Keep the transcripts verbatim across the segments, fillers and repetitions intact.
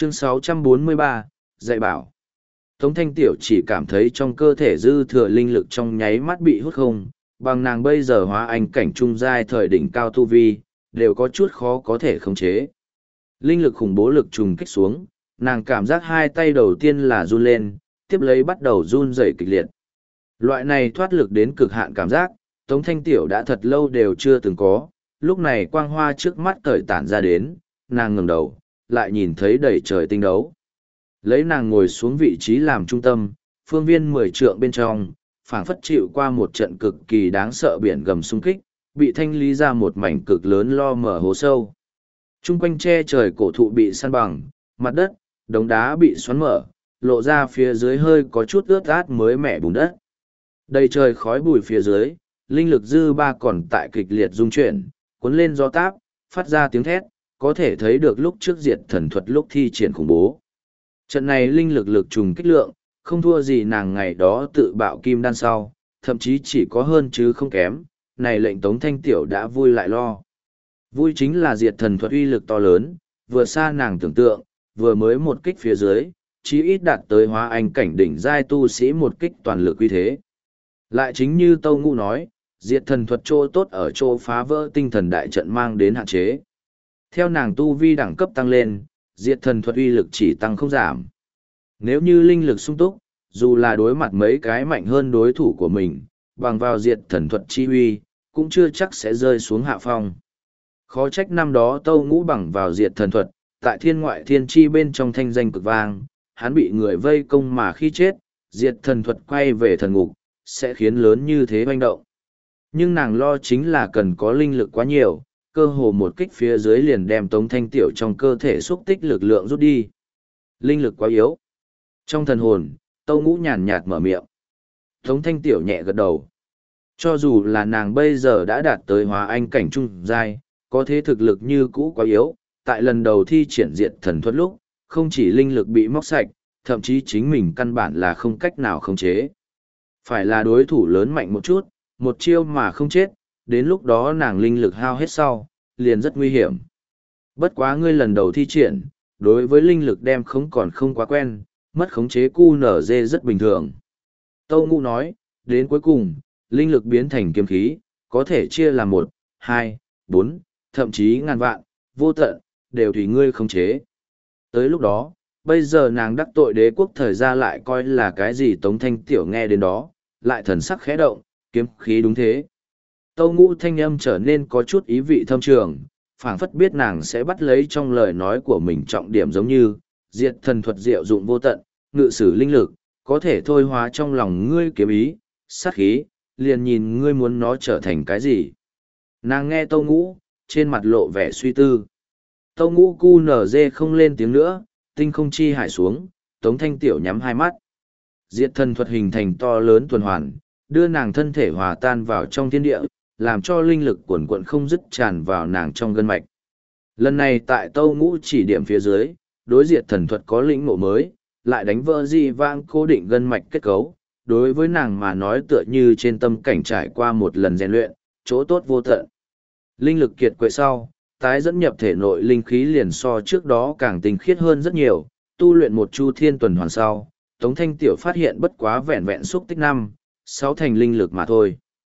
Chương sáu trăm bốn mươi ba, dạy bảo. Tống Thanh Tiểu chỉ cảm thấy trong cơ thể dư thừa linh lực trong nháy mắt bị hút không, bằng nàng bây giờ hóa anh cảnh trung giai thời đỉnh cao tu vi, đều có chút khó có thể khống chế. Linh lực khủng bố lực trùng kích xuống, nàng cảm giác hai tay đầu tiên là run lên, tiếp lấy bắt đầu run rẩy kịch liệt. Loại này thoát lực đến cực hạn cảm giác, Tống Thanh Tiểu đã thật lâu đều chưa từng có, lúc này quang hoa trước mắt cởi tản ra đến, nàng ngẩng đầu, lại nhìn thấy đầy trời tinh đấu. Lấy nàng ngồi xuống vị trí làm trung tâm, phương viên mười trượng bên trong, phảng phất chịu qua một trận cực kỳ đáng sợ biển gầm xung kích, bị thanh lý ra một mảnh cực lớn lo mở hố sâu. Trung quanh che trời cổ thụ bị san bằng, mặt đất, đống đá bị xoắn mở, lộ ra phía dưới hơi có chút ướt át mới mẻ bùn đất. Đầy trời khói bụi phía dưới, linh lực dư ba còn tại kịch liệt rung chuyển, cuốn lên gió táp, phát ra tiếng thét, có thể thấy được lúc trước diệt thần thuật lúc thi triển khủng bố. Trận này linh lực lực trùng kích lượng, không thua gì nàng ngày đó tự bạo kim đan sau, thậm chí chỉ có hơn chứ không kém, này lệnh Tống Thanh Tiểu đã vui lại lo. Vui chính là diệt thần thuật uy lực to lớn, vừa xa nàng tưởng tượng, vừa mới một kích phía dưới, chí ít đạt tới hóa anh cảnh đỉnh giai tu sĩ một kích toàn lực uy thế. Lại chính như Tâu Ngũ nói, diệt thần thuật chỗ tốt ở chỗ phá vỡ tinh thần đại trận mang đến hạn chế. Theo nàng tu vi đẳng cấp tăng lên, diệt thần thuật uy lực chỉ tăng không giảm. Nếu như linh lực sung túc, dù là đối mặt mấy cái mạnh hơn đối thủ của mình, bằng vào diệt thần thuật chi uy, cũng chưa chắc sẽ rơi xuống hạ phong. Khó trách năm đó Tâu Ngũ bằng vào diệt thần thuật, tại thiên ngoại thiên chi bên trong thanh danh cực vang, hắn bị người vây công mà khi chết, diệt thần thuật quay về thần ngục, sẽ khiến lớn như thế hoành động. Nhưng nàng lo chính là cần có linh lực quá nhiều, cơ hồ một kích phía dưới liền đem Tống Thanh Tiểu trong cơ thể xúc tích lực lượng rút đi. Linh lực quá yếu. Trong thần hồn, Tâu Ngũ nhàn nhạt mở miệng. Tống Thanh Tiểu nhẹ gật đầu. Cho dù là nàng bây giờ đã đạt tới hóa anh cảnh trung giai, có thế thực lực như cũ quá yếu, tại lần đầu thi triển diệt thần thuật lúc, không chỉ linh lực bị móc sạch, thậm chí chính mình căn bản là không cách nào khống chế. Phải là đối thủ lớn mạnh một chút, một chiêu mà không chết, đến lúc đó nàng linh lực hao hết sau, liền rất nguy hiểm. Bất quá ngươi lần đầu thi triển, đối với linh lực đem không còn không quá quen, mất khống chế cu nở dê rất bình thường. Tâu Ngũ nói, đến cuối cùng, linh lực biến thành kiếm khí, có thể chia làm một, hai, bốn, thậm chí ngàn vạn, vô tận, đều tùy ngươi khống chế. Tới lúc đó, bây giờ nàng đắc tội đế quốc thời gia lại coi là cái gì Tống Thanh Tiểu nghe đến đó, lại thần sắc khẽ động, kiếm khí đúng thế. Tâu Ngũ thanh âm trở nên có chút ý vị thâm trường, phảng phất biết nàng sẽ bắt lấy trong lời nói của mình trọng điểm giống như, diệt thần thuật diệu dụng vô tận, ngự sử linh lực, có thể thôi hóa trong lòng ngươi kiếm ý, sát khí, liền nhìn ngươi muốn nó trở thành cái gì. Nàng nghe Tâu Ngũ, trên mặt lộ vẻ suy tư. Tâu Ngũ cu nở dê không lên tiếng nữa, tinh không chi hải xuống, Tống Thanh Tiểu nhắm hai mắt. Diệt thần thuật hình thành to lớn tuần hoàn, đưa nàng thân thể hòa tan vào trong thiên địa, làm cho linh lực cuồn cuộn không dứt tràn vào nàng trong gân mạch. Lần này tại Tâu Ngũ chỉ điểm phía dưới, đối diệt thần thuật có lĩnh ngộ mới, lại đánh vỡ dị vãng cố định gân mạch kết cấu, đối với nàng mà nói tựa như trên tâm cảnh trải qua một lần rèn luyện, chỗ tốt vô tận. Linh lực kiệt quệ sau, tái dẫn nhập thể nội linh khí liền so trước đó càng tinh khiết hơn rất nhiều, tu luyện một chu thiên tuần hoàn sau, Tống Thanh Tiểu phát hiện bất quá vẹn vẹn xúc tích năm, sáu thành linh lực mà thôi.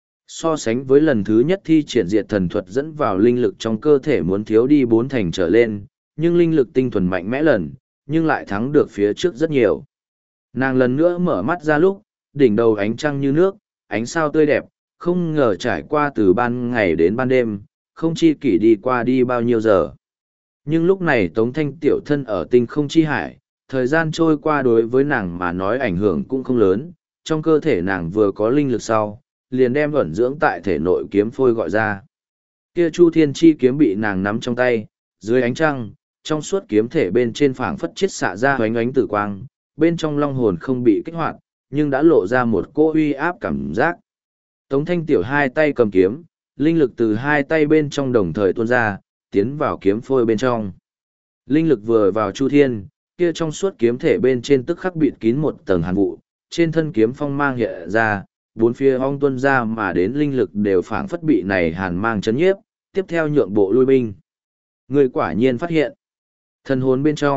So sánh với lần thứ nhất thi triển diệt thần thuật dẫn vào linh lực trong cơ thể muốn thiếu đi bốn thành trở lên, nhưng linh lực tinh thuần mạnh mẽ lần, nhưng lại thắng được phía trước rất nhiều. Nàng lần nữa mở mắt ra lúc, đỉnh đầu ánh trăng như nước, ánh sao tươi đẹp, không ngờ trải qua từ ban ngày đến ban đêm, không chi kỷ đi qua đi bao nhiêu giờ. Nhưng lúc này Tống Thanh Tiểu thân ở tinh không chi hải, thời gian trôi qua đối với nàng mà nói ảnh hưởng cũng không lớn, trong cơ thể nàng vừa có linh lực sau, liền đem ẩn dưỡng tại thể nội kiếm phôi gọi ra. Kia Chu Thiên Chi kiếm bị nàng nắm trong tay, dưới ánh trăng, trong suốt kiếm thể bên trên phảng phất chiết xạ ra hoánh ánh tử quang, bên trong long hồn không bị kích hoạt, nhưng đã lộ ra một cỗ uy áp cảm giác. Tống Thanh Tiểu hai tay cầm kiếm, linh lực từ hai tay bên trong đồng thời tuôn ra, tiến vào kiếm phôi bên trong. Linh lực vừa vào Chu Thiên, kia trong suốt kiếm thể bên trên tức khắc bịt kín một tầng hàn vụ, trên thân kiếm phong mang hiện ra, bốn phía ong tuôn ra mà đến linh lực đều phảng phất bị này hàn mang chấn nhiếp, tiếp theo nhượng bộ lui binh. Người quả nhiên phát hiện. Thần hồn bên trong,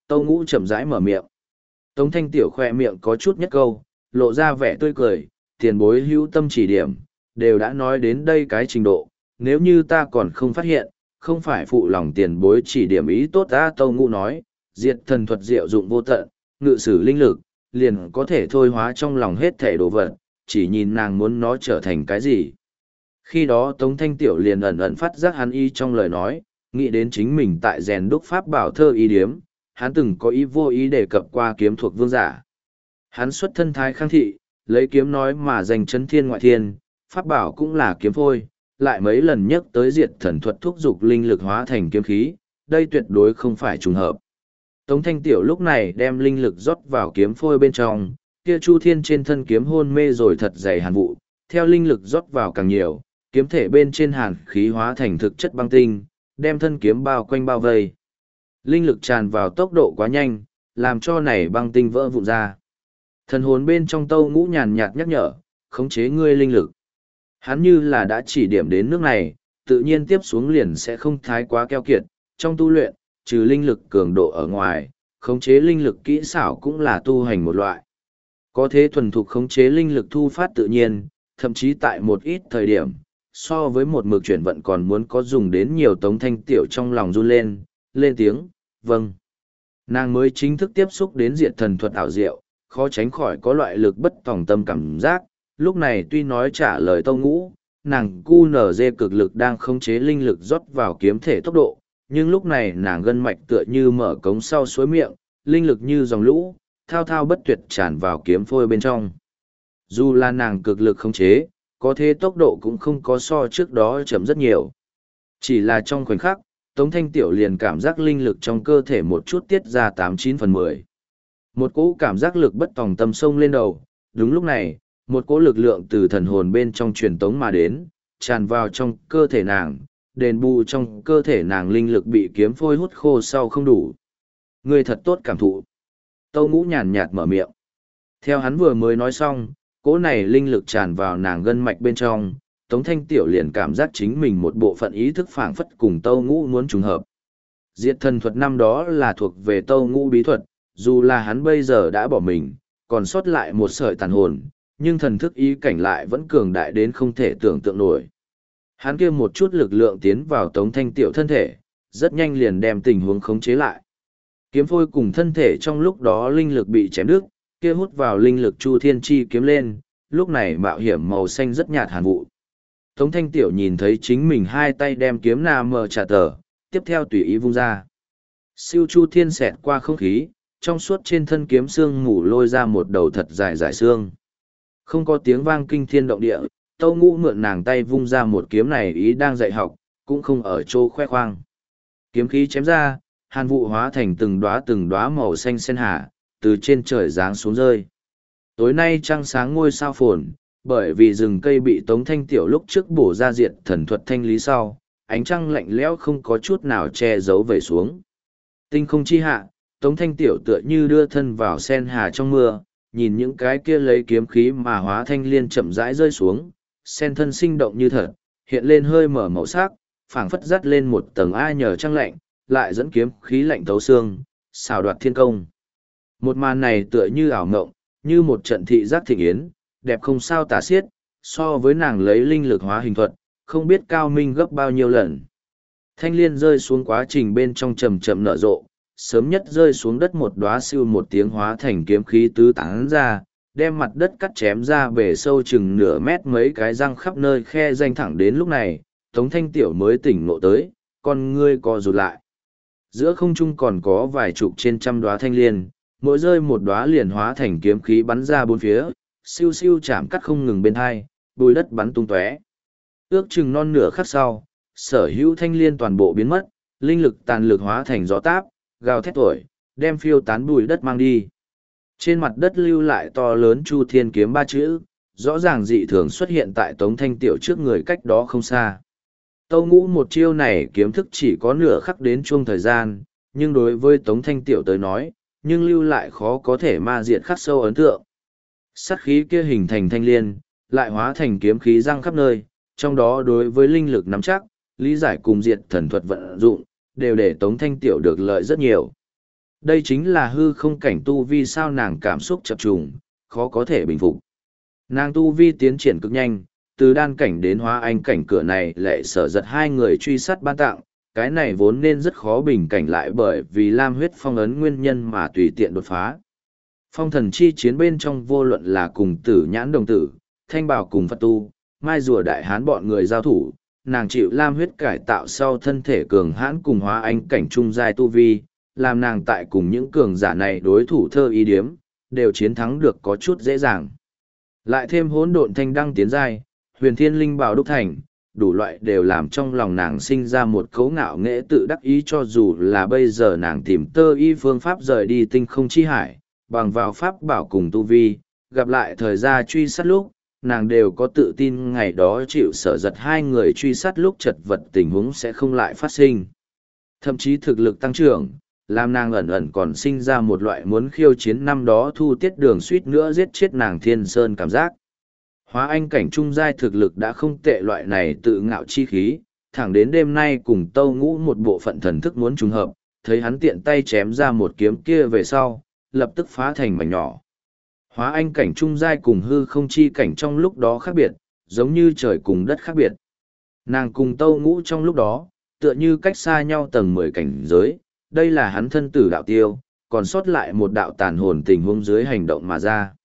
Tâu Ngũ chậm rãi mở miệng. Tống Thanh Tiểu khoe miệng có chút nhất câu, lộ ra vẻ tươi cười, tiền bối hữu tâm chỉ điểm, đều đã nói đến đây cái trình độ, nếu như ta còn không phát hiện, không phải phụ lòng tiền bối chỉ điểm ý tốt ta. Tâu Ngũ nói, diệt thần thuật diệu dụng vô tận, ngự sử linh lực, liền có thể thôi hóa trong lòng hết thể đồ vật, chỉ nhìn nàng muốn nó trở thành cái gì. Khi đó Tống Thanh Tiểu liền ẩn ẩn phát giác hắn y trong lời nói, nghĩ đến chính mình tại rèn đúc pháp bảo thơ y điếm, hắn từng có ý vô ý đề cập qua kiếm thuộc vương giả. Hắn xuất thân thái khang thị, lấy kiếm nói mà giành chấn thiên ngoại thiên, pháp bảo cũng là kiếm phôi, lại mấy lần nhắc tới diệt thần thuật thúc dục linh lực hóa thành kiếm khí, đây tuyệt đối không phải trùng hợp. Tống Thanh Tiểu lúc này đem linh lực rót vào kiếm phôi bên trong, kia Chu Thiên trên thân kiếm hôn mê rồi thật dày hàn vụ, theo linh lực rót vào càng nhiều, kiếm thể bên trên hàn khí hóa thành thực chất băng tinh, đem thân kiếm bao quanh bao vây. Linh lực tràn vào tốc độ quá nhanh, làm cho này băng tinh vỡ vụn ra. Thần hồn bên trong Tâu Ngũ nhàn nhạt nhắc nhở, khống chế ngươi linh lực. Hắn như là đã chỉ điểm đến nước này, tự nhiên tiếp xuống liền sẽ không thái quá keo kiệt. Trong tu luyện, trừ linh lực cường độ ở ngoài, khống chế linh lực kỹ xảo cũng là tu hành một loại. Có thế thuần thục khống chế linh lực thu phát tự nhiên, thậm chí tại một ít thời điểm, so với một mực chuyển vận còn muốn có dùng đến nhiều. Tống Thanh Tiểu trong lòng run lên, lên tiếng, vâng. Nàng mới chính thức tiếp xúc đến diệt thần thuật ảo diệu, khó tránh khỏi có loại lực bất tòng tâm cảm giác. Lúc này tuy nói trả lời Tâu Ngũ, nàng cu nở dê cực lực đang khống chế linh lực rót vào kiếm thể tốc độ, nhưng lúc này nàng gân mạch tựa như mở cống sau suối miệng, linh lực như dòng lũ, thao thao bất tuyệt tràn vào kiếm phôi bên trong. Dù là nàng cực lực khống chế, có thế tốc độ cũng không có so trước đó chậm rất nhiều. Chỉ là trong khoảnh khắc, Tống Thanh Tiểu liền cảm giác linh lực trong cơ thể một chút tiết ra tám chín phần mười. Một cỗ cảm giác lực bất tòng tâm sông lên đầu, đúng lúc này, một cỗ lực lượng từ thần hồn bên trong truyền tống mà đến, tràn vào trong cơ thể nàng, đền bù trong cơ thể nàng linh lực bị kiếm phôi hút khô sau không đủ. Người thật tốt cảm thụ. Tâu Ngũ nhàn nhạt mở miệng. Theo hắn vừa mới nói xong, cỗ này linh lực tràn vào nàng gân mạch bên trong, Tống Thanh Tiểu liền cảm giác chính mình một bộ phận ý thức phảng phất cùng Tâu Ngũ muốn trùng hợp. Diệt thần thuật năm đó là thuộc về Tâu Ngũ bí thuật, dù là hắn bây giờ đã bỏ mình, còn sót lại một sợi tàn hồn, nhưng thần thức ý cảnh lại vẫn cường đại đến không thể tưởng tượng nổi. Hắn kia một chút lực lượng tiến vào Tống Thanh Tiểu thân thể, rất nhanh liền đem tình huống khống chế lại. Kiếm phôi cùng thân thể trong lúc đó linh lực bị chém đứt, kia hút vào linh lực Chu Thiên chi kiếm lên, lúc này mạo hiểm màu xanh rất nhạt hàn vụ. Tống Thanh Tiểu nhìn thấy chính mình hai tay đem kiếm nà mờ trả tờ, tiếp theo tùy ý vung ra. Siêu Chu Thiên xẹt qua không khí, trong suốt trên thân kiếm xương mù lôi ra một đầu thật dài dài xương. Không có tiếng vang kinh thiên động địa, Tâu Ngũ mượn nàng tay vung ra một kiếm này ý đang dạy học, cũng không ở chỗ khoe khoang. Kiếm khí chém ra, hàn vụ hóa thành từng đóa từng đóa màu xanh sen hà, từ trên trời giáng xuống rơi. Tối nay trăng sáng ngôi sao phồn, bởi vì rừng cây bị Tống Thanh Tiểu lúc trước bổ ra diệt thần thuật thanh lý sau, ánh trăng lạnh lẽo không có chút nào che giấu về xuống. Tinh không chi hạ, Tống Thanh Tiểu tựa như đưa thân vào sen hà trong mưa, nhìn những cái kia lấy kiếm khí mà hóa thanh liên chậm rãi rơi xuống, sen thân sinh động như thật, hiện lên hơi mở màu sắc, phảng phất dắt lên một tầng ai nhờ trăng lạnh, lại dẫn kiếm khí lạnh thấu xương, xào đoạt thiên công. Một màn này tựa như ảo ngộng, như một trận thị giác thịnh yến, đẹp không sao tả xiết, so với nàng lấy linh lực hóa hình thuật, không biết cao minh gấp bao nhiêu lần. Thanh liên rơi xuống quá trình bên trong chậm chậm nở rộ, sớm nhất rơi xuống đất một đóa siêu một tiếng hóa thành kiếm khí tứ tán ra, đem mặt đất cắt chém ra bể sâu chừng nửa mét mấy cái răng khắp nơi khe danh thẳng đến lúc này, Tống Thanh Tiểu mới tỉnh ngộ tới, con ngươi co rụt lại. Giữa không trung còn có vài chục trên trăm đóa thanh liên, mỗi rơi một đóa liền hóa thành kiếm khí bắn ra bốn phía, siêu siêu chạm cắt không ngừng bên hai, bùi đất bắn tung tóe. Ước chừng non nửa khắc sau, sở hữu thanh liên toàn bộ biến mất, linh lực tàn lực hóa thành gió táp, gào thét thổi, đem phiêu tán bùi đất mang đi. Trên mặt đất lưu lại to lớn Chu Thiên kiếm ba chữ, rõ ràng dị thường xuất hiện tại Tống Thanh Tiểu trước người cách đó không xa. Tâu Ngũ một chiêu này kiếm thức chỉ có nửa khắc đến chuông thời gian, nhưng đối với Tống Thanh Tiểu tới nói, nhưng lưu lại khó có thể ma diệt khắc sâu ấn tượng. Sát khí kia hình thành thanh liên, lại hóa thành kiếm khí răng khắp nơi, trong đó đối với linh lực nắm chắc, lý giải cùng diệt thần thuật vận dụng, đều để Tống Thanh Tiểu được lợi rất nhiều. Đây chính là hư không cảnh tu vi sao nàng cảm xúc chập trùng, khó có thể bình phục. Nàng tu vi tiến triển cực nhanh, từ đan cảnh đến hóa anh cảnh cửa này lệ sở giật hai người truy sát ban tặng, cái này vốn nên rất khó bình cảnh lại bởi vì lam huyết phong ấn nguyên nhân mà tùy tiện đột phá. Phong thần chi chiến bên trong vô luận là cùng tử nhãn đồng tử, thanh bảo cùng Phật tu, mai rùa đại hán bọn người giao thủ, nàng chịu lam huyết cải tạo sau thân thể cường hãn cùng hóa anh cảnh trung giai tu vi, làm nàng tại cùng những cường giả này đối thủ thơ ý điếm, đều chiến thắng được có chút dễ dàng. Lại thêm hỗn độn thanh đăng tiến giai, huyền thiên linh bảo đúc thành, đủ loại đều làm trong lòng nàng sinh ra một cấu ngạo nghệ tự đắc ý cho dù là bây giờ nàng tìm tơ y phương pháp rời đi tinh không chi hải, bằng vào pháp bảo cùng tu vi, gặp lại thời gian truy sát lúc, nàng đều có tự tin ngày đó chịu sở giật hai người truy sát lúc chật vật tình huống sẽ không lại phát sinh. Thậm chí thực lực tăng trưởng, làm nàng ẩn ẩn còn sinh ra một loại muốn khiêu chiến năm đó thu tiết đường suýt nữa giết chết nàng thiên sơn cảm giác. Hóa anh cảnh trung giai thực lực đã không tệ loại này tự ngạo chi khí, thẳng đến đêm nay cùng tâu ngũ một bộ phận thần thức muốn trùng hợp, thấy hắn tiện tay chém ra một kiếm kia về sau, lập tức phá thành mảnh nhỏ. Hóa anh cảnh trung giai cùng hư không chi cảnh trong lúc đó khác biệt, giống như trời cùng đất khác biệt. Nàng cùng tâu ngũ trong lúc đó, tựa như cách xa nhau tầng mười cảnh giới, đây là hắn thân tử đạo tiêu, còn sót lại một đạo tàn hồn tình huống dưới hành động mà ra.